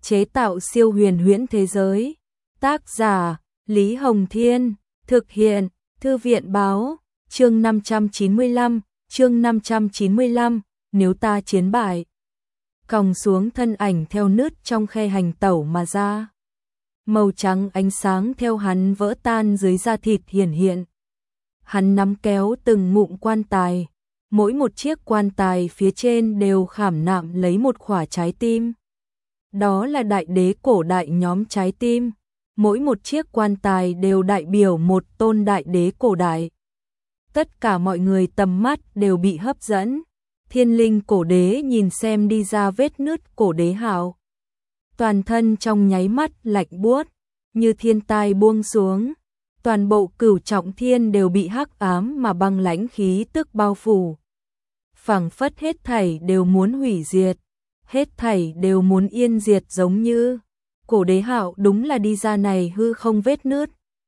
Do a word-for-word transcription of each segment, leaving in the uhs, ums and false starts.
chế tạo siêu huyền huyễn thế giới. Tác giả Lý Hồng Thiên, thực hiện Thư viện Báo. Chương năm trăm chín mươi lăm, chương năm trăm chín mươi lăm, nếu ta chiến bại. Còng xuống thân ảnh theo nứt trong khe hành tẩu mà ra. Màu trắng ánh sáng theo hắn vỡ tan dưới da thịt hiển hiện. Hắn nắm kéo từng ngụm quan tài, mỗi một chiếc quan tài phía trên đều khảm nạm lấy một khỏa trái tim. Đó là đại đế cổ đại nhóm trái tim, mỗi một chiếc quan tài đều đại biểu một tôn đại đế cổ đại. Tất cả mọi người tầm mắt đều bị hấp dẫn. Thiên linh cổ đế nhìn xem đi ra vết nứt cổ đế hạo. Toàn thân trong nháy mắt lạnh buốt, như thiên tai buông xuống. Toàn bộ cửu trọng thiên đều bị hắc ám mà băng lãnh khí tức bao phủ. Phảng phất hết thảy đều muốn hủy diệt, hết thảy đều muốn yên diệt giống như. Cổ đế hạo đúng là đi ra này hư không vết nứt.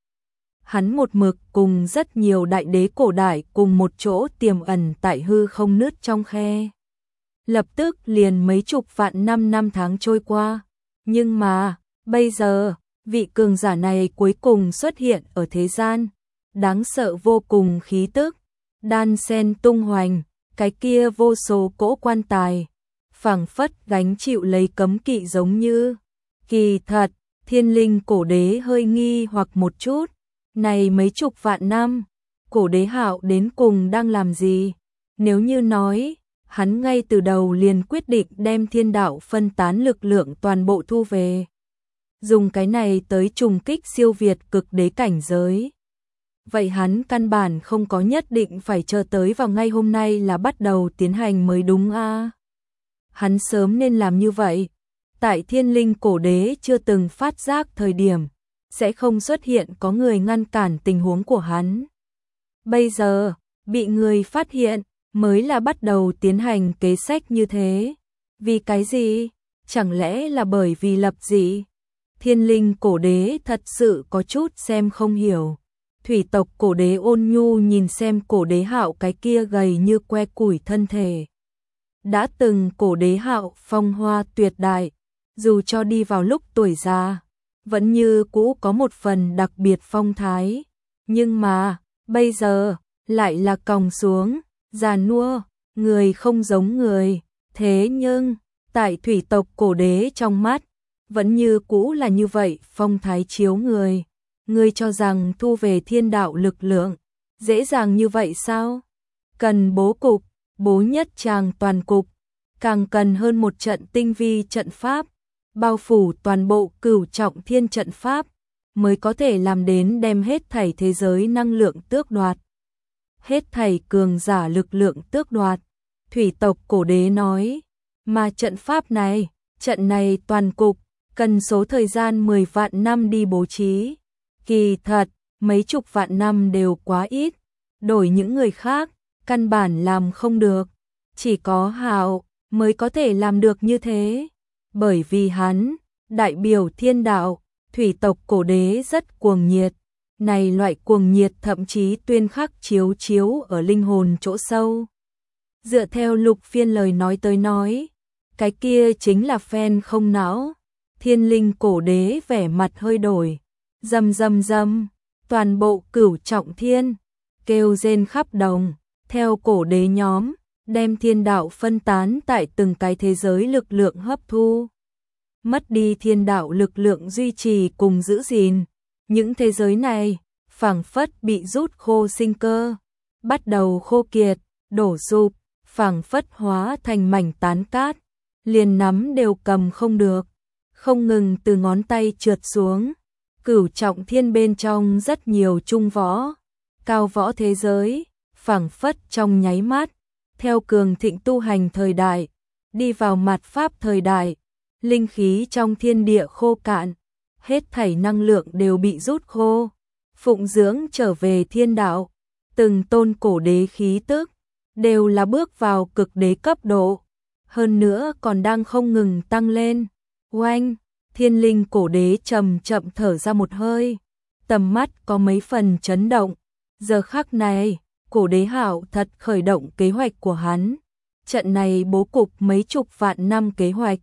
Hắn một mực cùng rất nhiều đại đế cổ đại cùng một chỗ tiềm ẩn tại hư không nứt trong khe. Lập tức liền mấy chục vạn năm năm tháng trôi qua. Nhưng mà, bây giờ, vị cường giả này cuối cùng xuất hiện ở thế gian. Đáng sợ vô cùng khí tức, đan sen tung hoành, cái kia vô số cỗ quan tài. Phảng phất gánh chịu lấy cấm kỵ giống như. Kỳ thật, thiên linh cổ đế hơi nghi hoặc một chút. Này mấy chục vạn năm, cổ đế hạo đến cùng đang làm gì? Nếu như nói, hắn ngay từ đầu liền quyết định đem thiên đạo phân tán lực lượng toàn bộ thu về. Dùng cái này tới trùng kích siêu việt cực đế cảnh giới. Vậy hắn căn bản không có nhất định phải chờ tới vào ngay hôm nay là bắt đầu tiến hành mới đúng a. À? Hắn sớm nên làm như vậy. Tại thiên linh cổ đế chưa từng phát giác thời điểm, sẽ không xuất hiện có người ngăn cản tình huống của hắn. Bây giờ, bị người phát hiện, mới là bắt đầu tiến hành kế sách như thế. Vì cái gì? Chẳng lẽ là bởi vì lập dị? Thiên linh cổ đế thật sự có chút xem không hiểu. Thủy tộc cổ đế ôn nhu nhìn xem cổ đế hạo cái kia gầy như que củi thân thể. Đã từng cổ đế hạo phong hoa tuyệt đại, dù cho đi vào lúc tuổi già, vẫn như cũ có một phần đặc biệt phong thái. Nhưng mà, bây giờ, lại là còng xuống, già nua, người không giống người. Thế nhưng, tại thủy tộc cổ đế trong mắt, vẫn như cũ là như vậy phong thái chiếu người. Ngươi cho rằng thu về thiên đạo lực lượng, dễ dàng như vậy sao? Cần bố cục, bố nhất tràng toàn cục, càng cần hơn một trận tinh vi trận pháp, bao phủ toàn bộ cửu trọng thiên trận pháp, mới có thể làm đến đem hết thảy thế giới năng lượng tước đoạt. Hết thảy cường giả lực lượng tước đoạt. Thủy tộc cổ đế nói, mà trận pháp này, trận này toàn cục, cần số thời gian mười vạn năm đi bố trí. Kỳ thật, mấy chục vạn năm đều quá ít, đổi những người khác, căn bản làm không được. Chỉ có Hạo mới có thể làm được như thế. Bởi vì hắn, đại biểu thiên đạo, thủy tộc cổ đế rất cuồng nhiệt. Này loại cuồng nhiệt thậm chí tuyên khắc chiếu chiếu ở linh hồn chỗ sâu. Dựa theo Lục Phiên lời nói tới nói, cái kia chính là phen không não. Thiên linh cổ đế vẻ mặt hơi đổi. Rầm rầm rầm, toàn bộ cửu trọng thiên, kêu rên khắp đồng, theo cổ đế nhóm, đem thiên đạo phân tán tại từng cái thế giới lực lượng hấp thu. Mất đi thiên đạo lực lượng duy trì cùng giữ gìn, những thế giới này, phảng phất bị rút khô sinh cơ, bắt đầu khô kiệt, đổ sụp, phảng phất hóa thành mảnh tán cát, liền nắm đều cầm không được, không ngừng từ ngón tay trượt xuống. Cửu trọng thiên bên trong rất nhiều trung võ, cao võ thế giới, phảng phất trong nháy mắt, theo cường thịnh tu hành thời đại, đi vào mạt pháp thời đại, linh khí trong thiên địa khô cạn, hết thảy năng lượng đều bị rút khô, phụng dưỡng trở về thiên đạo, từng tôn cổ đế khí tức, đều là bước vào cực đế cấp độ, hơn nữa còn đang không ngừng tăng lên. Oanh! Thiên linh cổ đế chậm chậm thở ra một hơi, tầm mắt có mấy phần chấn động. Giờ khắc này, cổ đế hạo thật khởi động kế hoạch của hắn. Trận này bố cục mấy chục vạn năm kế hoạch,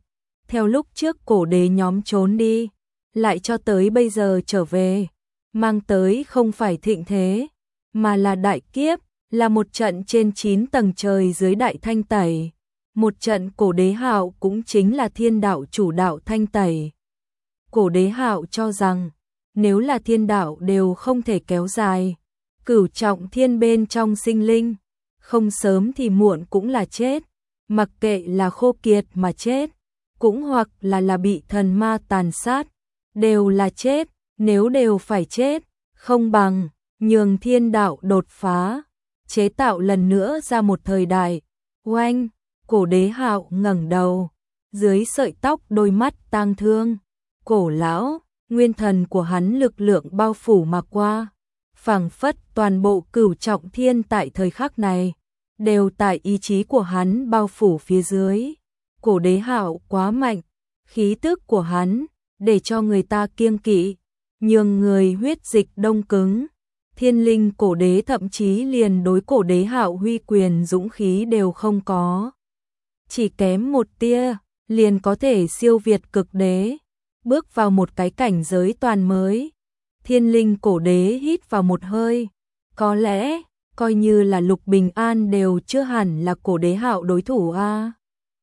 theo lúc trước cổ đế nhóm trốn đi, lại cho tới bây giờ trở về, mang tới không phải thịnh thế, mà là đại kiếp, là một trận trên chín tầng trời dưới đại thanh tẩy. Một trận cổ đế hạo cũng chính là thiên đạo chủ đạo thanh tẩy. Cổ đế hạo cho rằng, nếu là thiên đạo đều không thể kéo dài, cửu trọng thiên bên trong sinh linh, không sớm thì muộn cũng là chết, mặc kệ là khô kiệt mà chết, cũng hoặc là là bị thần ma tàn sát, đều là chết, nếu đều phải chết, không bằng nhường thiên đạo đột phá, chế tạo lần nữa ra một thời đại. Oanh, cổ đế hạo ngẩng đầu, dưới sợi tóc đôi mắt tang thương, cổ lão, nguyên thần của hắn lực lượng bao phủ mà qua, phảng phất toàn bộ cửu trọng thiên tại thời khắc này, đều tại ý chí của hắn bao phủ phía dưới. Cổ đế hạo quá mạnh, khí tức của hắn, để cho người ta kiêng kỵ, nhường người huyết dịch đông cứng. Thiên linh cổ đế thậm chí liền đối cổ đế hạo huy quyền dũng khí đều không có. Chỉ kém một tia, liền có thể siêu việt cực đế, bước vào một cái cảnh giới toàn mới. Thiên linh cổ đế hít vào một hơi, có lẽ, coi như là Lục Bình An đều chưa hẳn là cổ đế hạo đối thủ a. À.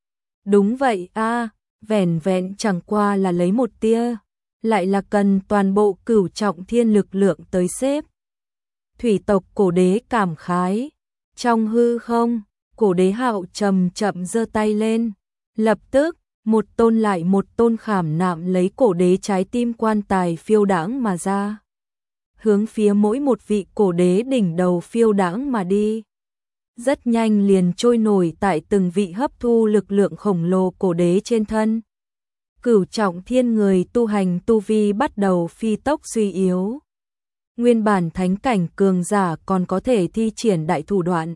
Đúng vậy a, à, vẻn vẹn chẳng qua là lấy một tia, lại là cần toàn bộ cửu trọng thiên lực lượng tới xếp. Thủy tộc cổ đế cảm khái, trong hư không, cổ đế hạo chậm chậm giơ tay lên, lập tức, một tôn lại một tôn khảm nạm lấy cổ đế trái tim quan tài phiêu đãng mà ra, hướng phía mỗi một vị cổ đế đỉnh đầu phiêu đãng mà đi. Rất nhanh liền trôi nổi tại từng vị hấp thu lực lượng khổng lồ cổ đế trên thân. Cửu trọng thiên người tu hành tu vi bắt đầu phi tốc suy yếu. Nguyên bản thánh cảnh cường giả còn có thể thi triển đại thủ đoạn,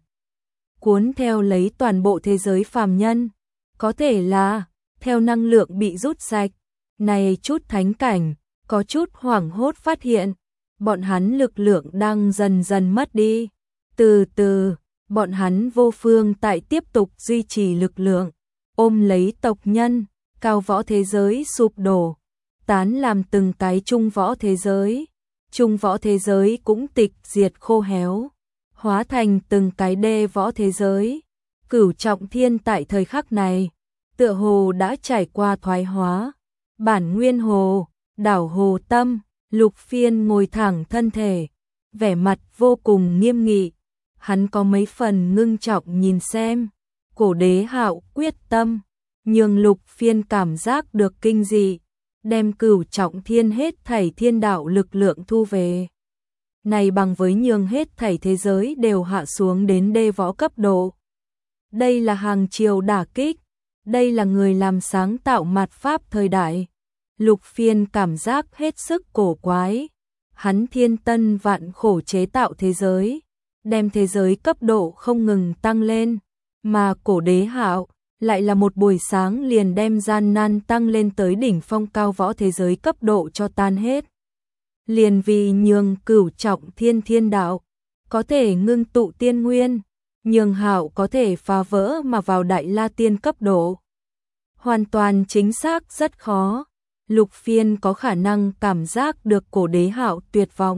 cuốn theo lấy toàn bộ thế giới phàm nhân, có thể là theo năng lượng bị rút sạch. Này chút thánh cảnh, có chút hoảng hốt phát hiện, bọn hắn lực lượng đang dần dần mất đi. Từ từ, bọn hắn vô phương tại tiếp tục duy trì lực lượng, ôm lấy tộc nhân, cao võ thế giới sụp đổ, tán làm từng cái trung võ thế giới. Trung võ thế giới cũng tịch diệt khô héo, hóa thành từng cái đê võ thế giới. Cửu trọng thiên tại thời khắc này, tựa hồ đã trải qua thoái hóa. Bản nguyên hồ, đảo hồ tâm, Lục Phiên ngồi thẳng thân thể, vẻ mặt vô cùng nghiêm nghị. Hắn có mấy phần ngưng trọng nhìn xem, cổ đế hạo quyết tâm, nhường Lục Phiên cảm giác được kinh dị, đem cửu trọng thiên hết thảy thiên đạo lực lượng thu về. Này bằng với nhường hết thảy thế giới đều hạ xuống đến đê võ cấp độ. Đây là hàng triều đả kích, đây là người làm sáng tạo mạt pháp thời đại. Lục Phiên cảm giác hết sức cổ quái, hắn thiên tân vạn khổ chế tạo thế giới, đem thế giới cấp độ không ngừng tăng lên, mà cổ đế hạo lại là một buổi sáng liền đem gian nan tăng lên tới đỉnh phong cao võ thế giới cấp độ cho tan hết. Liền vì nhường cửu trọng thiên thiên đạo có thể ngưng tụ tiên nguyên, nhường hạo có thể phá vỡ mà vào đại la tiên cấp độ. Hoàn toàn chính xác rất khó. Lục Phiên có khả năng cảm giác được cổ đế hạo tuyệt vọng.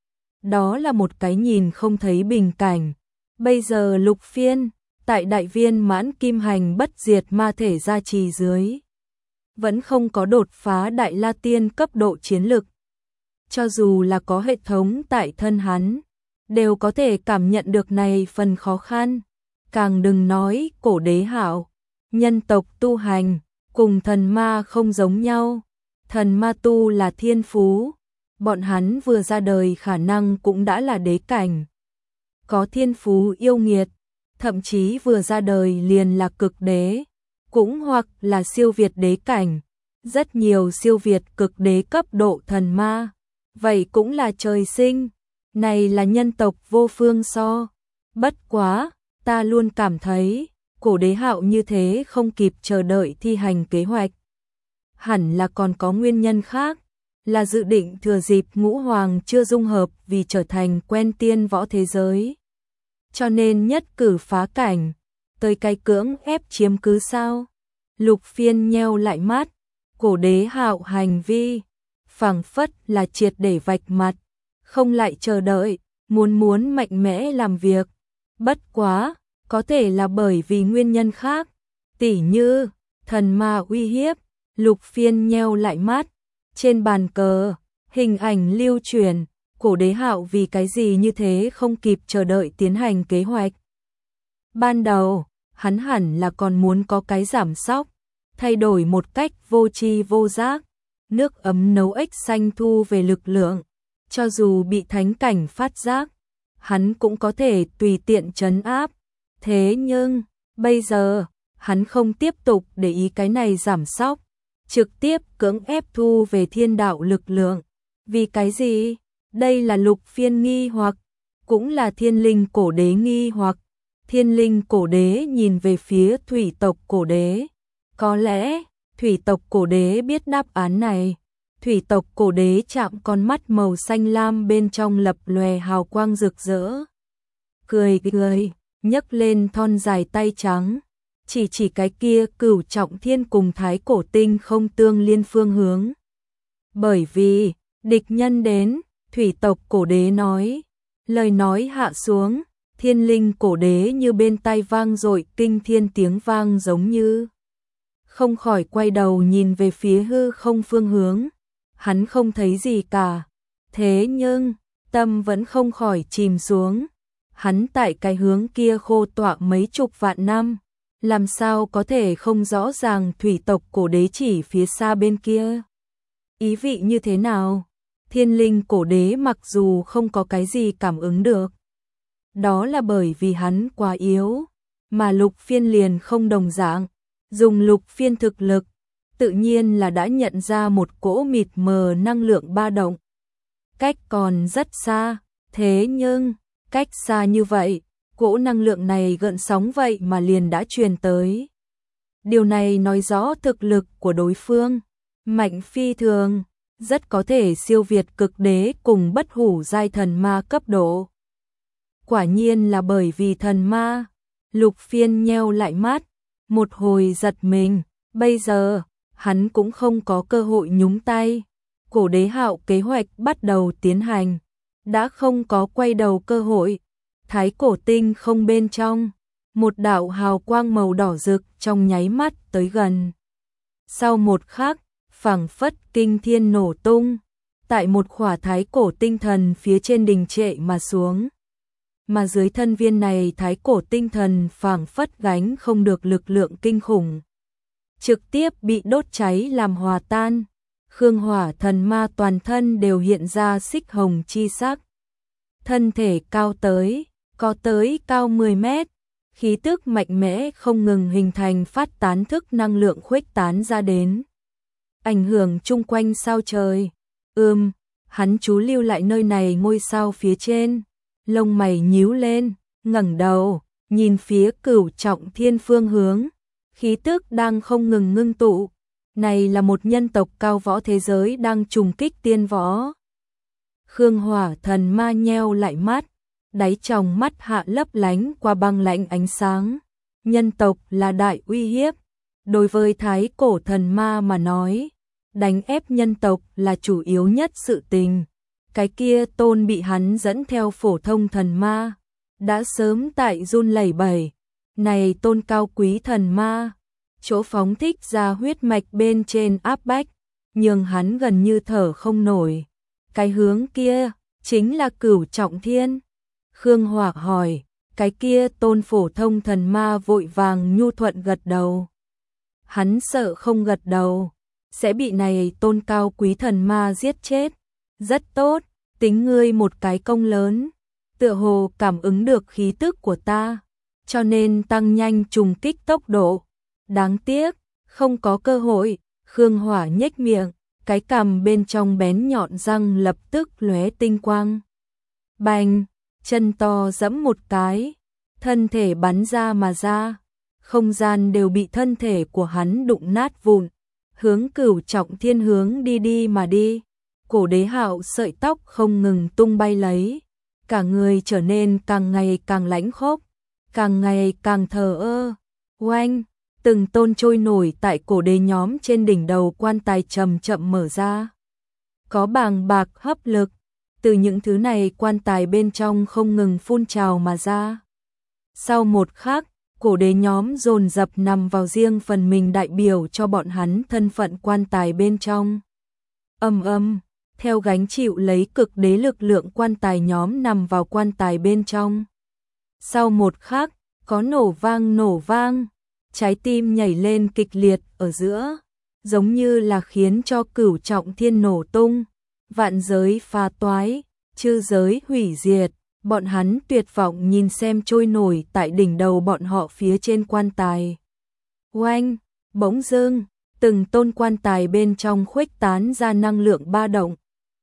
Đó là một cái nhìn không thấy bình cảnh. Bây giờ Lục Phiên tại đại viên mãn kim hành bất diệt ma thể gia trì dưới, vẫn không có đột phá đại la tiên cấp độ chiến lực. Cho dù là có hệ thống tại thân hắn, đều có thể cảm nhận được này phần khó khăn. Càng đừng nói cổ đế hạo, nhân tộc tu hành, cùng thần ma không giống nhau. Thần ma tu là thiên phú, bọn hắn vừa ra đời khả năng cũng đã là đế cảnh. Có thiên phú yêu nghiệt, thậm chí vừa ra đời liền là cực đế, cũng hoặc là siêu việt đế cảnh, rất nhiều siêu việt cực đế cấp độ thần ma, vậy cũng là trời sinh, này là nhân tộc vô phương so. Bất quá, ta luôn cảm thấy, cổ đế hạo như thế không kịp chờ đợi thi hành kế hoạch. Hẳn là còn có nguyên nhân khác, là dự định thừa dịp ngũ hoàng chưa dung hợp vì trở thành quen tiên võ thế giới. Cho nên nhất cử phá cảnh, tới cái cưỡng ép chiếm cứ sao. Lục Phiên nheo lại mắt, Cổ Đế Hạo hành vi phảng phất là triệt để vạch mặt, không lại chờ đợi, muốn muốn mạnh mẽ làm việc. Bất quá, có thể là bởi vì nguyên nhân khác, tỉ như thần ma uy hiếp. Lục Phiên nheo lại mắt, trên bàn cờ, hình ảnh lưu truyền, Cổ Đế Hạo vì cái gì như thế không kịp chờ đợi tiến hành kế hoạch. Ban đầu, hắn hẳn là còn muốn có cái giảm sóc, thay đổi một cách vô tri vô giác, nước ấm nấu ếch xanh thu về lực lượng, cho dù bị thánh cảnh phát giác, hắn cũng có thể tùy tiện trấn áp. Thế nhưng, bây giờ, hắn không tiếp tục để ý cái này giảm sóc, trực tiếp cưỡng ép thu về thiên đạo lực lượng. Vì cái gì? Đây là Lục Phiên nghi hoặc, cũng là Thiên Linh Cổ Đế nghi hoặc. Thiên Linh Cổ Đế nhìn về phía Thủy tộc Cổ Đế. Có lẽ, Thủy tộc Cổ Đế biết đáp án này. Thủy tộc Cổ Đế chạm con mắt màu xanh lam bên trong lập lòe hào quang rực rỡ. Cười cười, nhấc lên thon dài tay trắng, chỉ chỉ cái kia Cửu Trọng Thiên cùng Thái Cổ Tinh không tương liên phương hướng. Bởi vì, địch nhân đến, Thủy tộc Cổ Đế nói. Lời nói hạ xuống, Thiên Linh Cổ Đế như bên tai vang dội kinh thiên tiếng vang giống như. Không khỏi quay đầu nhìn về phía hư không phương hướng. Hắn không thấy gì cả. Thế nhưng, tâm vẫn không khỏi chìm xuống. Hắn tại cái hướng kia khô tọa mấy chục vạn năm. Làm sao có thể không rõ ràng Thủy tộc Cổ Đế chỉ phía xa bên kia. Ý vị như thế nào? Thiên Linh Cổ Đế mặc dù không có cái gì cảm ứng được. Đó là bởi vì hắn quá yếu. Mà Lục Phiên liền không đồng dạng. Dùng Lục Phiên thực lực, tự nhiên là đã nhận ra một cỗ mịt mờ năng lượng ba động. Cách còn rất xa, thế nhưng, cách xa như vậy, cỗ năng lượng này gợn sóng vậy mà liền đã truyền tới. Điều này nói rõ thực lực của đối phương, mạnh phi thường, rất có thể siêu việt cực đế cùng bất hủ giai thần ma cấp độ. Quả nhiên là bởi vì thần ma. Lục Phiên nheo lại mắt, một hồi giật mình, bây giờ, hắn cũng không có cơ hội nhúng tay. Cổ Đế Hạo kế hoạch bắt đầu tiến hành, đã không có quay đầu cơ hội. Thái Cổ Tinh không bên trong, một đạo hào quang màu đỏ rực trong nháy mắt tới gần. Sau một khắc, phảng phất kinh thiên nổ tung, tại một khỏa Thái Cổ Tinh thần phía trên đình trệ mà xuống. Mà dưới thân viên này Thái Cổ Tinh thần phảng phất gánh không được lực lượng kinh khủng, trực tiếp bị đốt cháy làm hòa tan. Khương Hỏa thần ma toàn thân đều hiện ra xích hồng chi sắc. Thân thể cao tới, có tới cao mười mét, khí tức mạnh mẽ không ngừng hình thành phát tán thức năng lượng khuếch tán ra đến. Ảnh hưởng chung quanh sao trời. Ừm, hắn chú lưu lại nơi này ngôi sao phía trên. Lông mày nhíu lên, ngẩng đầu, nhìn phía Cửu Trọng Thiên phương hướng. Khí tức đang không ngừng ngưng tụ. Này là một nhân tộc cao võ thế giới đang trùng kích tiên võ. Khương Hỏa thần ma nheo lại mắt, đáy tròng mắt hạ lấp lánh qua băng lãnh ánh sáng. Nhân tộc là đại uy hiếp. Đối với Thái Cổ thần ma mà nói, đánh ép nhân tộc là chủ yếu nhất sự tình. Cái kia Tôn bị hắn dẫn theo phổ thông thần ma, đã sớm tại run lẩy bẩy. Này Tôn cao quý thần ma, chỗ phóng thích ra huyết mạch bên trên áp bách, nhưng hắn gần như thở không nổi. Cái hướng kia, chính là Cửu Trọng Thiên. Khương Hỏa hỏi, cái kia Tôn phổ thông thần ma vội vàng nhu thuận gật đầu. Hắn sợ không gật đầu, sẽ bị này Tôn cao quý thần ma giết chết. Rất tốt, tính ngươi một cái công lớn, tựa hồ cảm ứng được khí tức của ta, cho nên tăng nhanh trùng kích tốc độ. Đáng tiếc, không có cơ hội. Khương Hỏa nhếch miệng, cái cằm bên trong bén nhọn răng lập tức lóe tinh quang. Bành, chân to giẫm một cái, thân thể bắn ra mà ra, không gian đều bị thân thể của hắn đụng nát vụn, hướng Cửu Trọng Thiên hướng đi đi mà đi. Cổ Đế Hạo sợi tóc không ngừng tung bay lấy, cả người trở nên càng ngày càng lãnh khốc, càng ngày càng thờ ơ. Oanh, từng tôn trôi nổi tại cổ đế nhóm trên đỉnh đầu quan tài chậm chậm mở ra. Có bàng bạc hấp lực, từ những thứ này quan tài bên trong không ngừng phun trào mà ra. Sau một khắc, cổ đế nhóm dồn dập nằm vào riêng phần mình đại biểu cho bọn hắn thân phận quan tài bên trong. Âm âm, theo gánh chịu lấy cực đế lực lượng quan tài nhóm nằm vào quan tài bên trong. Sau một khắc, có nổ vang nổ vang, trái tim nhảy lên kịch liệt ở giữa, giống như là khiến cho cửu trọng thiên nổ tung, vạn giới phá toái, chư giới hủy diệt. Bọn hắn tuyệt vọng nhìn xem trôi nổi tại đỉnh đầu bọn họ phía trên quan tài. Oanh, bỗng dưng, từng tôn quan tài bên trong khuếch tán ra năng lượng ba động.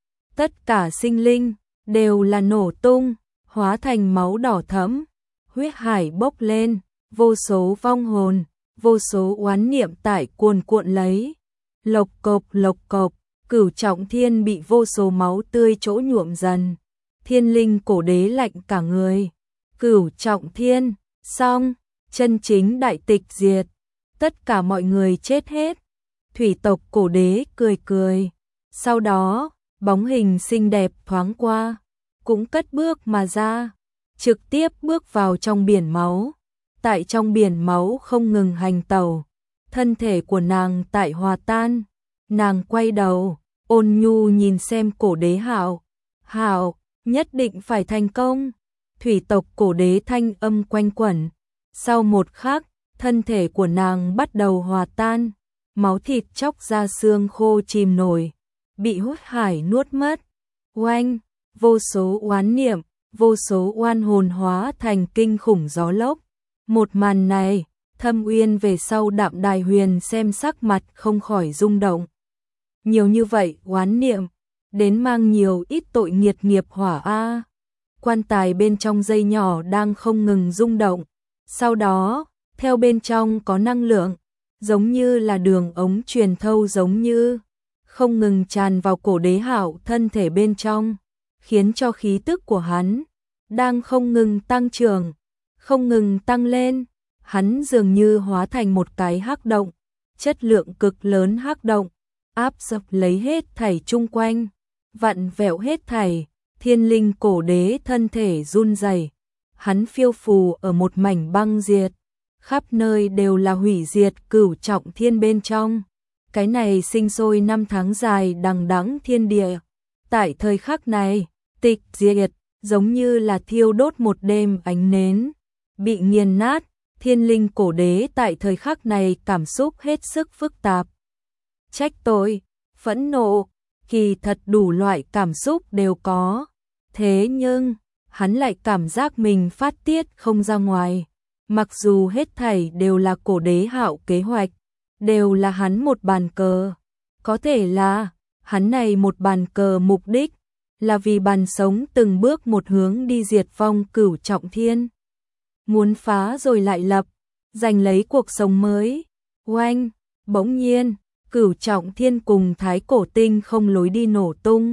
Tất cả sinh linh đều là nổ tung, hóa thành máu đỏ thẫm, huyết hải bốc lên, vô số vong hồn, vô số oán niệm tại cuồn cuộn lấy. Lộc cộc lộc cộc, cửu trọng thiên bị vô số máu tươi chỗ nhuộm dần. Thiên linh cổ đế lạnh cả người. Cửu trọng thiên, xong, chân chính đại tịch diệt. Tất cả mọi người chết hết. Thủy tộc cổ đế cười cười. Sau đó, bóng hình xinh đẹp thoáng qua, cũng cất bước mà ra, trực tiếp bước vào trong biển máu. Tại trong biển máu không ngừng hành tẩu, thân thể của nàng tại hòa tan. Nàng quay đầu, ôn nhu nhìn xem cổ đế Hạo. Hạo, nhất định phải thành công. Thủy tộc cổ đế thanh âm quanh quẩn. Sau một khắc, thân thể của nàng bắt đầu hòa tan, máu thịt chóc ra xương khô chìm nổi, bị hút hải nuốt mất. Oanh, vô số oán niệm, vô số oan hồn hóa thành kinh khủng gió lốc. Một màn này, Thâm Uyên về sau Đạm Đài Huyền xem sắc mặt không khỏi rung động. Nhiều như vậy oán niệm, đến mang nhiều ít tội nghiệt nghiệp hỏa a. Quan tài bên trong dây nhỏ đang không ngừng rung động. Sau đó, theo bên trong có năng lượng, giống như là đường ống truyền thâu giống như, không ngừng tràn vào cổ đế Hạo thân thể bên trong, khiến cho khí tức của hắn đang không ngừng tăng trưởng, không ngừng tăng lên. Hắn dường như hóa thành một cái hắc động, chất lượng cực lớn hắc động, áp sập lấy hết thảy chung quanh, vặn vẹo hết thảy. Thiên linh cổ đế thân thể run rẩy, hắn phiêu phù ở một mảnh băng diệt, khắp nơi đều là hủy diệt cửu trọng thiên bên trong. Cái này sinh sôi năm tháng dài đằng đẵng thiên địa, tại thời khắc này, tịch diệt, giống như là thiêu đốt một đêm ánh nến, bị nghiền nát. Thiên linh cổ đế tại thời khắc này cảm xúc hết sức phức tạp. Trách tội, phẫn nộ, kỳ thật đủ loại cảm xúc đều có. Thế nhưng, hắn lại cảm giác mình phát tiết không ra ngoài. Mặc dù hết thảy đều là cổ đế Hạo kế hoạch, đều là hắn một bàn cờ. Có thể là, hắn này một bàn cờ mục đích, là vì bàn sống từng bước một hướng đi diệt vong cửu trọng thiên. Muốn phá rồi lại lập, giành lấy cuộc sống mới. Oanh, bỗng nhiên, cửu trọng thiên cùng thái cổ tinh không lối đi nổ tung.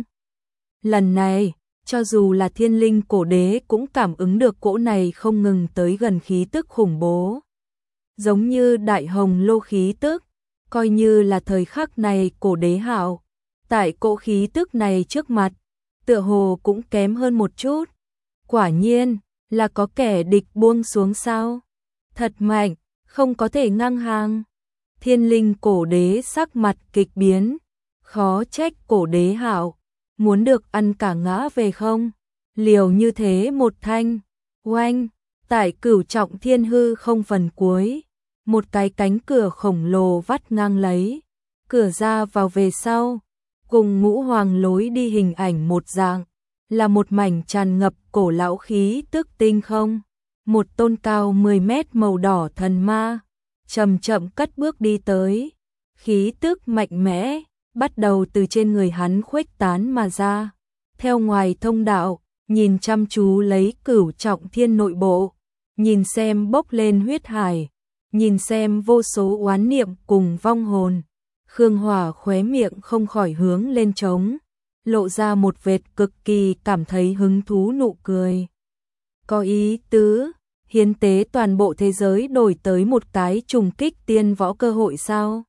Lần này, cho dù là thiên linh cổ đế cũng cảm ứng được cỗ này không ngừng tới gần khí tức khủng bố. Giống như đại hồng lô khí tức, coi như là thời khắc này cổ đế Hạo, tại cỗ khí tức này trước mặt, tựa hồ cũng kém hơn một chút. Quả nhiên, là có kẻ địch buông xuống sao? Thật mạnh, không có thể ngang hàng. Thiên linh cổ đế sắc mặt kịch biến, khó trách cổ đế Hạo muốn được ăn cả ngã về không? Liều như thế một thanh. Oanh, tại cửu trọng thiên hư không phần cuối, một cái cánh cửa khổng lồ vắt ngang lấy, cửa ra vào về sau, cùng ngũ hoàng lối đi hình ảnh một dạng, là một mảnh tràn ngập cổ lão khí tức tinh không. Một tôn cao mười mét màu đỏ thần ma, chậm chậm cất bước đi tới, khí tức mạnh mẽ, bắt đầu từ trên người hắn khuếch tán mà ra. Theo ngoài thông đạo, nhìn chăm chú lấy cửu trọng thiên nội bộ, nhìn xem bốc lên huyết hải, nhìn xem vô số oán niệm cùng vong hồn. Khương Hỏa khóe miệng không khỏi hướng lên trống, lộ ra một vệt cực kỳ cảm thấy hứng thú nụ cười. Có ý tứ, hiến tế toàn bộ thế giới đổi tới một cái trùng kích tiên võ cơ hội sao?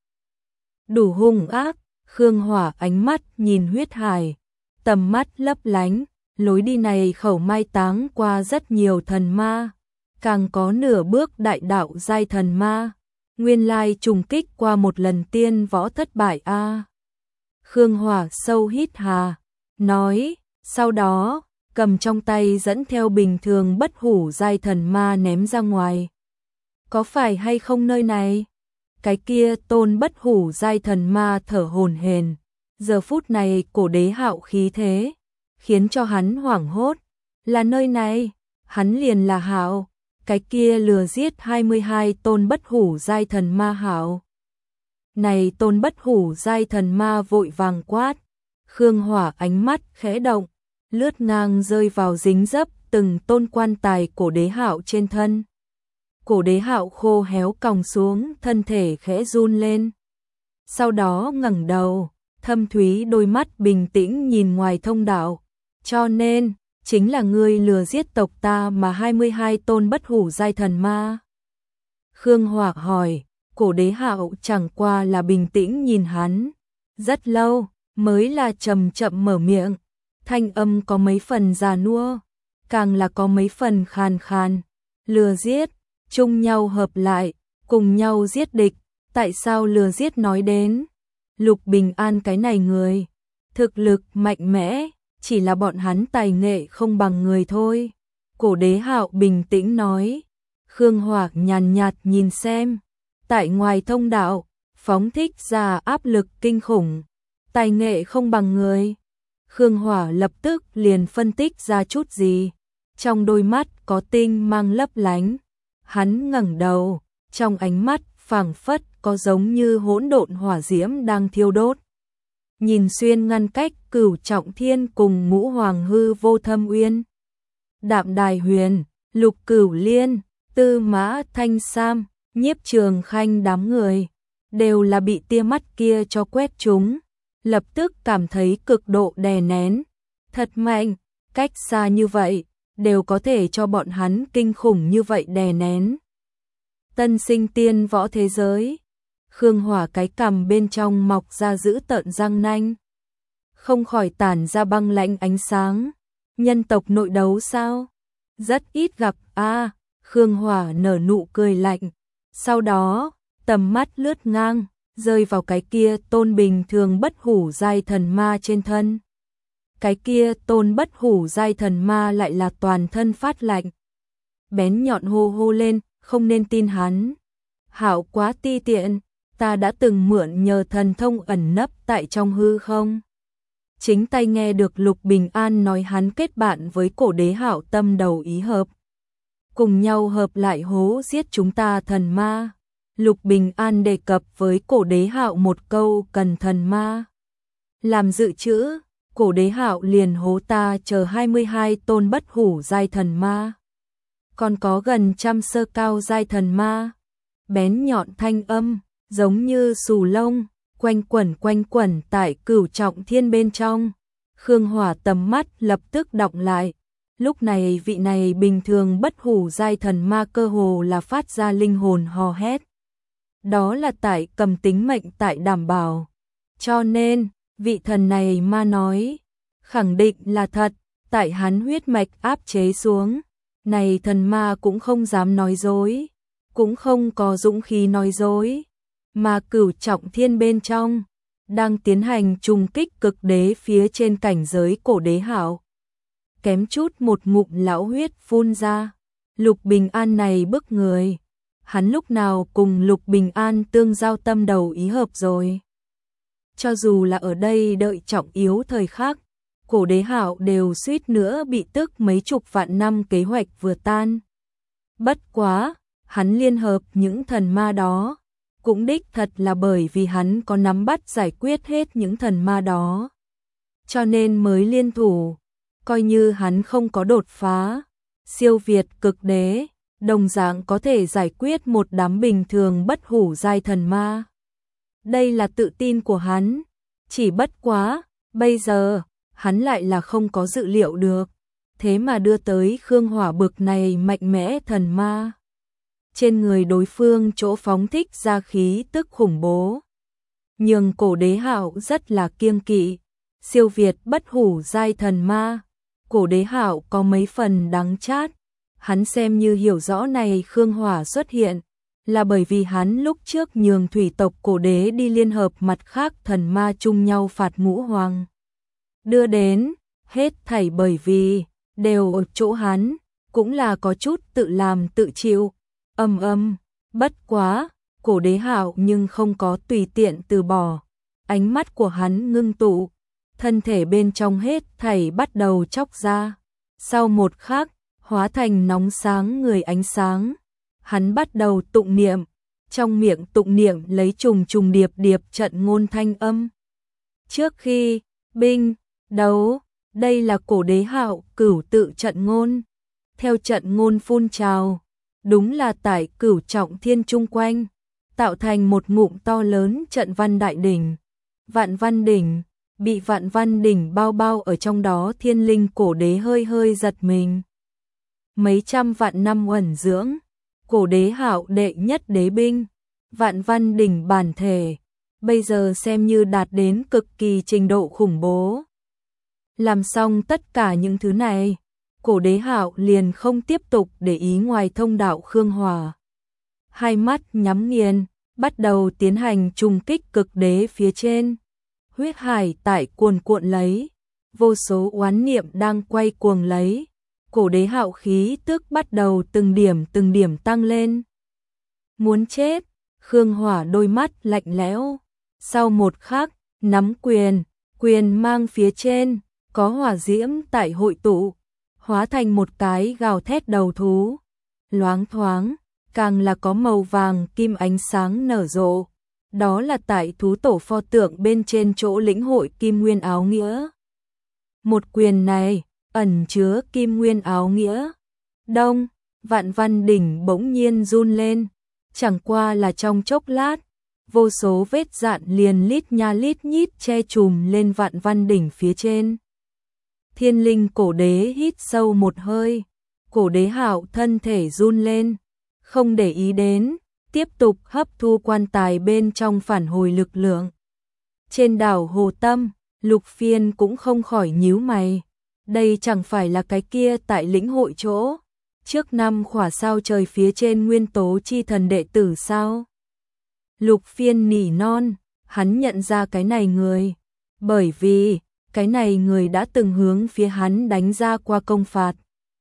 Đủ hung ác, Khương Hỏa ánh mắt nhìn huyết hải, tầm mắt lấp lánh, lối đi này khẩu mai táng qua rất nhiều thần ma, càng có nửa bước đại đạo giai thần ma, nguyên lai trùng kích qua một lần tiên võ thất bại a. À. Khương Hỏa sâu hít hà, nói, sau đó, cầm trong tay dẫn theo bình thường bất hủ giai thần ma ném ra ngoài. Có phải hay không nơi này? Cái kia tôn bất hủ giai thần ma thở hổn hển, giờ phút này Cổ Đế Hạo khí thế, khiến cho hắn hoảng hốt, là nơi này, hắn liền là Hạo, cái kia lừa giết hai mươi hai tôn bất hủ giai thần ma Hạo. Này tôn bất hủ giai thần ma vội vàng quát, Khương Hỏa ánh mắt khẽ động, lướt ngang rơi vào dính dấp từng tôn quan tài Cổ Đế Hạo trên thân. Cổ Đế Hạo khô héo còng xuống, thân thể khẽ run lên. Sau đó ngẩng đầu, thâm thúy đôi mắt bình tĩnh nhìn ngoài thông đạo. Cho nên, chính là ngươi lừa giết tộc ta mà hai mươi hai tôn bất hủ giai thần ma. Khương Hỏa hỏi, Cổ Đế Hạo chẳng qua là bình tĩnh nhìn hắn. Rất lâu, mới là chậm chậm mở miệng. Thanh âm có mấy phần già nua, càng là có mấy phần khàn khàn. Lừa giết, chung nhau hợp lại, cùng nhau giết địch. Tại sao lừa giết nói đến? Lục Bình An cái này người, thực lực mạnh mẽ, chỉ là bọn hắn tài nghệ không bằng người thôi. Cổ Đế Hạo bình tĩnh nói. Khương Hỏa nhàn nhạt nhìn xem, tại ngoài thông đạo, phóng thích ra áp lực kinh khủng, tài nghệ không bằng người. Khương Hỏa lập tức liền phân tích ra chút gì, trong đôi mắt có tinh mang lấp lánh. Hắn ngẩng đầu, trong ánh mắt phảng phất có giống như hỗn độn hỏa diễm đang thiêu đốt. Nhìn xuyên ngăn cách Cửu Trọng Thiên cùng Ngũ Hoàng Hư Vô Thâm Uyên, Đạm Đài Huyền, Lục Cửu Liên, Tư Mã Thanh Sam, Nhiếp Trường Khanh đám người, đều là bị tia mắt kia cho quét chúng, lập tức cảm thấy cực độ đè nén. Thật mạnh, cách xa như vậy, đều có thể cho bọn hắn kinh khủng như vậy đè nén. Tân sinh tiên võ thế giới, Khương Hỏa cái cằm bên trong mọc ra dữ tợn răng nanh, không khỏi tản ra băng lãnh ánh sáng. Nhân tộc nội đấu sao? Rất ít gặp a. À, Khương Hỏa nở nụ cười lạnh, sau đó tầm mắt lướt ngang, rơi vào cái kia tôn bình thường bất hủ giai thần ma trên thân. Cái kia tôn bất hủ giai thần ma lại là toàn thân phát lạnh, bén nhọn hô hô lên, không nên tin hắn. Hạo quá ti tiện, ta đã từng mượn nhờ thần thông ẩn nấp tại trong hư không. Chính tay nghe được Lục Bình An nói hắn kết bạn với Cổ Đế Hạo tâm đầu ý hợp, cùng nhau hợp lại hố giết chúng ta thần ma. Lục Bình An đề cập với Cổ Đế Hạo một câu cần thần ma làm dự trữ, Cổ Đế Hạo liền hố ta chờ hai mươi hai tôn bất hủ giai thần ma, còn có gần trăm sơ cao giai thần ma. Bén nhọn thanh âm, giống như xù lông, quanh quẩn quanh quẩn tại Cửu Trọng Thiên bên trong. Khương Hỏa tầm mắt lập tức đọng lại. Lúc này vị này bình thường bất hủ giai thần ma cơ hồ là phát ra linh hồn hò hét. Đó là tại cầm tính mệnh tại đảm bảo. Cho nên, vị thần này ma nói, khẳng định là thật, tại hắn huyết mạch áp chế xuống. Này thần ma cũng không dám nói dối, cũng không có dũng khí nói dối, mà Cửu Trọng Thiên bên trong đang tiến hành trùng kích cực đế phía trên cảnh giới Cổ Đế Hạo. Kém chút một ngụm lão huyết phun ra. Lục Bình An này bức người, hắn lúc nào cùng Lục Bình An tương giao tâm đầu ý hợp rồi. Cho dù là ở đây đợi trọng yếu thời khắc, Cổ Đế Hạo đều suýt nữa bị tức mấy chục vạn năm kế hoạch vừa tan. Bất quá, hắn liên hợp những thần ma đó, cũng đích thật là bởi vì hắn có nắm bắt giải quyết hết những thần ma đó, cho nên mới liên thủ. Coi như hắn không có đột phá, siêu việt cực đế, đồng dạng có thể giải quyết một đám bình thường bất hủ giai thần ma. Đây là tự tin của hắn, chỉ bất quá, bây giờ, hắn lại là không có dự liệu được. thế mà đưa tới Khương Hỏa bực này mạnh mẽ thần ma. Trên người đối phương chỗ phóng thích ra khí tức khủng bố, nhưng Cổ Đế Hạo rất là kiêng kỵ, siêu việt bất hủ giai thần ma. Cổ Đế Hạo có mấy phần đắng chát, hắn xem như hiểu rõ này Khương Hỏa xuất hiện là bởi vì hắn lúc trước nhường thủy tộc Cổ Đế đi liên hợp mặt khác thần ma chung nhau phạt Ngũ Hoàng. Đưa đến, hết thảy bởi vì, đều ở chỗ hắn, cũng là có chút tự làm tự chịu, âm âm, bất quá, Cổ Đế Hạo nhưng không có tùy tiện từ bỏ, ánh mắt của hắn ngưng tụ, thân thể bên trong hết thảy bắt đầu chóc ra, sau một khắc, hóa thành nóng sáng người ánh sáng. Hắn bắt đầu tụng niệm, trong miệng tụng niệm lấy trùng trùng điệp điệp trận ngôn thanh âm. Trước khi binh đấu, đây là Cổ Đế Hạo cửu tự trận ngôn. Theo trận ngôn phun trào, đúng là tại cửu trọng thiên chung quanh, tạo thành một ngụm to lớn trận văn đại đỉnh. Vạn Văn đỉnh, bị Vạn Văn đỉnh bao bao ở trong đó, thiên linh Cổ Đế hơi hơi giật mình. Mấy trăm vạn năm uẩn dưỡng, Cổ Đế Hạo đệ nhất đế binh, Vạn Văn đỉnh bản thể, bây giờ xem như đạt đến cực kỳ trình độ khủng bố. Làm xong tất cả những thứ này, Cổ Đế Hạo liền không tiếp tục để ý ngoài thông đạo Khương Hỏa. Hai mắt nhắm nghiền, bắt đầu tiến hành trùng kích cực đế phía trên. Huyết hải tại cuồn cuộn lấy, vô số oán niệm đang quay cuồng lấy. Cổ Đế Hạo khí tức bắt đầu từng điểm từng điểm tăng lên. Muốn chết, Khương Hỏa đôi mắt lạnh lẽo. Sau một khắc, nắm quyền, quyền mang phía trên, có hỏa diễm tại hội tụ, hóa thành một cái gào thét đầu thú. Loáng thoáng, càng là có màu vàng kim ánh sáng nở rộ. Đó là tại thú tổ pho tượng bên trên chỗ lĩnh hội kim nguyên áo nghĩa. Một quyền này ẩn chứa kim nguyên áo nghĩa. Đông, Vạn Văn đỉnh bỗng nhiên run lên, chẳng qua là trong chốc lát, vô số vết dạn liền lít nha lít nhít che trùm lên Vạn Văn đỉnh phía trên. Thiên linh Cổ Đế hít sâu một hơi, Cổ Đế Hạo thân thể run lên, không để ý đến, tiếp tục hấp thu quan tài bên trong phản hồi lực lượng. Trên đảo Hồ Tâm, Lục Phiên cũng không khỏi nhíu mày. Đây chẳng phải là cái kia tại lĩnh hội chỗ, trước năm khỏa sao trời phía trên nguyên tố chi thần đệ tử sao? Lục Phiên nỉ non, hắn nhận ra cái này người, bởi vì cái này người đã từng hướng phía hắn đánh ra qua công phạt.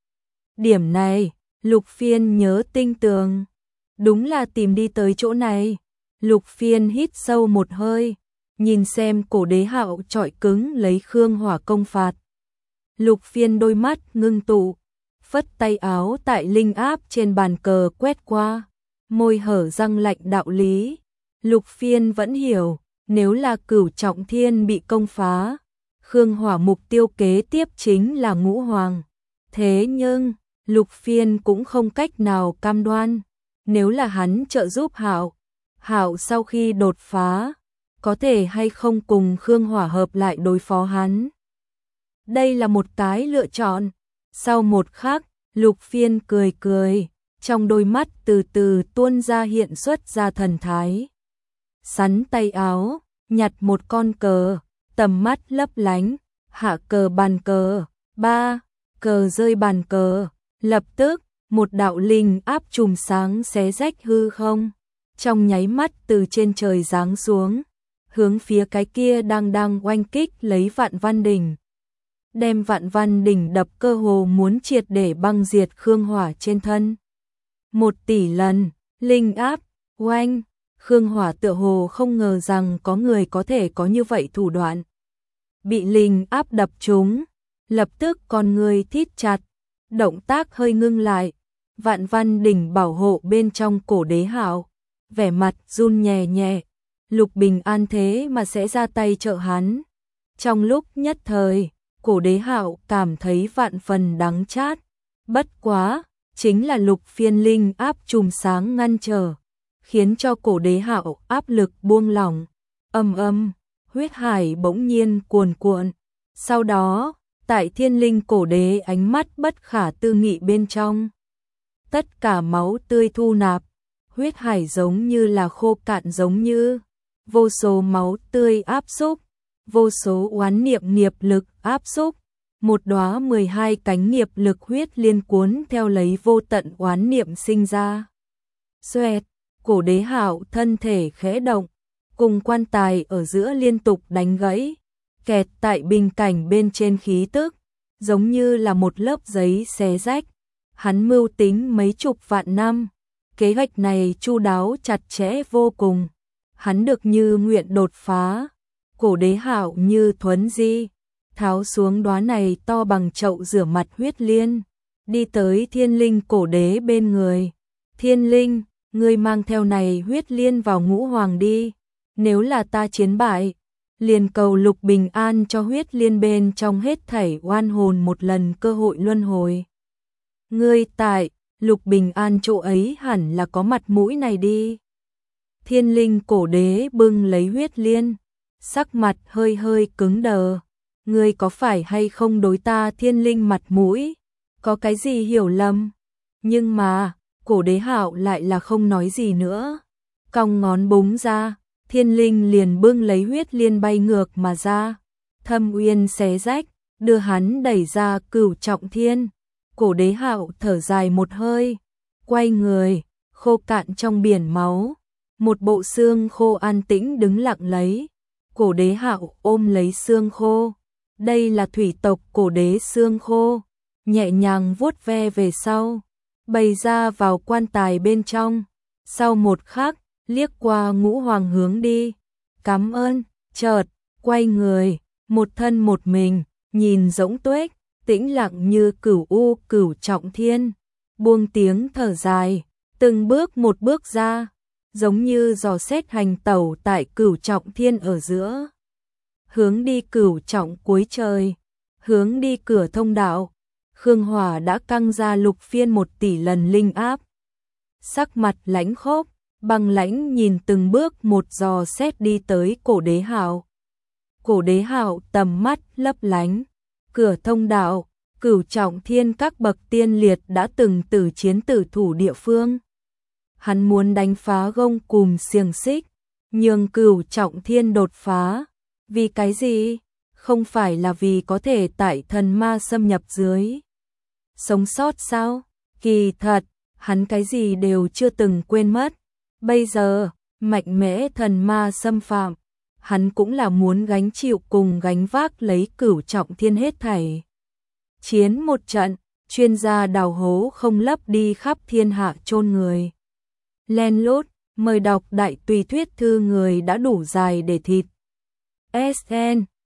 Điểm này, Lục Phiên nhớ tinh tường, đúng là tìm đi tới chỗ này. Lục Phiên hít sâu một hơi, nhìn xem Cổ Đế Hạo trọi cứng lấy Khương Hỏa công phạt. Lục Phiên đôi mắt ngưng tụ, phất tay áo tại linh áp trên bàn cờ quét qua, môi hở răng lạnh đạo lý. Lục Phiên vẫn hiểu, nếu là cửu trọng thiên bị công phá, Khương Hỏa mục tiêu kế tiếp chính là Ngũ Hoàng. Thế nhưng, Lục Phiên cũng không cách nào cam đoan, nếu là hắn trợ giúp Hạo, Hạo sau khi đột phá, có thể hay không cùng Khương Hỏa hợp lại đối phó hắn. Đây là một cái lựa chọn. Sau một khắc, Lục Phiên cười cười, trong đôi mắt từ từ tuôn ra hiện xuất ra thần thái. Sắn tay áo, nhặt một con cờ, tầm mắt lấp lánh, hạ cờ bàn cờ, ba, cờ rơi bàn cờ, lập tức, một đạo linh áp chùm sáng xé rách hư không, trong nháy mắt từ trên trời giáng xuống, hướng phía cái kia đang đang oanh kích lấy Vạn Văn đỉnh. Đem Vạn Văn đỉnh đập cơ hồ muốn triệt để băng diệt Khương Hỏa trên thân. Một tỷ lần, linh áp, oanh, Khương Hỏa tựa hồ không ngờ rằng có người có thể có như vậy thủ đoạn. Bị linh áp đập trúng, lập tức con người thít chặt, động tác hơi ngưng lại. Vạn Văn đỉnh bảo hộ bên trong Cổ Đế Hạo, vẻ mặt run nhẹ nhẹ. Lục Bình An thế mà sẽ ra tay trợ hắn. Trong lúc nhất thời, Cổ Đế Hạo cảm thấy vạn phần đắng chát. Bất quá, chính là Lục Phiên linh áp chùm sáng ngăn trở, khiến cho Cổ Đế Hạo áp lực buông lỏng. Âm âm, huyết hải bỗng nhiên cuồn cuộn. Sau đó, Tại Thiên Linh cổ đế ánh mắt bất khả tư nghị bên trong. Tất cả máu tươi thu nạp, huyết hải giống như là khô cạn giống như. Vô số máu tươi áp xúc, vô số oán niệm nghiệp lực áp xúc. Một đóa mười hai cánh nghiệp lực huyết liên cuốn theo lấy vô tận oán niệm sinh ra. Xoẹt, cổ đế Hạo thân thể khẽ động, cùng quan tài ở giữa liên tục đánh gãy, kẹt tại bình cảnh bên trên khí tức, giống như là một lớp giấy xé rách. Hắn mưu tính mấy chục vạn năm, kế hoạch này chu đáo chặt chẽ vô cùng. Hắn được như nguyện đột phá, cổ đế Hạo như thuấn di, tháo xuống đóa này to bằng chậu rửa mặt huyết liên, đi tới Thiên Linh cổ đế bên người. Thiên Linh, ngươi mang theo này huyết liên vào ngũ hoàng đi, nếu là ta chiến bại, liền cầu Lục Bình An cho huyết liên bên trong hết thảy oan hồn một lần cơ hội luân hồi. Ngươi tại Lục Bình An chỗ ấy hẳn là có mặt mũi này đi. Thiên Linh cổ đế bưng lấy huyết liên, sắc mặt hơi hơi cứng đờ. Ngươi có phải hay không đối ta Thiên Linh mặt mũi, có cái gì hiểu lầm? Nhưng mà, cổ đế Hạo lại là không nói gì nữa. Cong ngón búng ra, Thiên Linh liền bưng lấy huyết liên bay ngược mà ra. Thâm uyên xé rách, đưa hắn đẩy ra Cửu Trọng Thiên. Cổ đế Hạo thở dài một hơi, quay người, khô cạn trong biển máu. Một bộ xương khô an tĩnh đứng lặng lấy. Cổ đế Hạo ôm lấy xương khô. Đây là thủy tộc cổ đế xương khô, nhẹ nhàng vuốt ve về sau, bày ra vào quan tài bên trong. Sau một khắc, liếc qua ngũ hoàng hướng đi. Cảm ơn, chợt, quay người, một thân một mình, nhìn rỗng tuếch, tĩnh lặng như cửu u Cửu Trọng Thiên. Buông tiếng thở dài, từng bước một bước ra, giống như dò xét hành tẩu tại Cửu Trọng Thiên ở giữa. Hướng đi cửu trọng cuối trời, hướng đi cửa thông đạo. Khương Hỏa đã căng ra lục phiên một tỷ lần linh áp. Sắc mặt lãnh khốc, băng lãnh nhìn từng bước một dò xét đi tới cổ đế Hạo. Cổ đế Hạo tầm mắt lấp lánh, cửa thông đạo, Cửu Trọng Thiên các bậc tiên liệt đã từng tử chiến tử thủ địa phương. Hắn muốn đánh phá gông cùm xiềng xích, nhường Cửu Trọng Thiên đột phá. Vì cái gì? Không phải là vì có thể tại thần ma xâm nhập dưới sống sót sao? Kỳ thật, hắn cái gì đều chưa từng quên mất. Bây giờ, mạnh mẽ thần ma xâm phạm, hắn cũng là muốn gánh chịu cùng gánh vác lấy Cửu Trọng Thiên hết thảy. Chiến một trận, chuyên gia đào hố không lấp đi khắp thiên hạ chôn người. Len lút, mời đọc đại tùy thuyết thư người đã đủ dài để thịt. ét en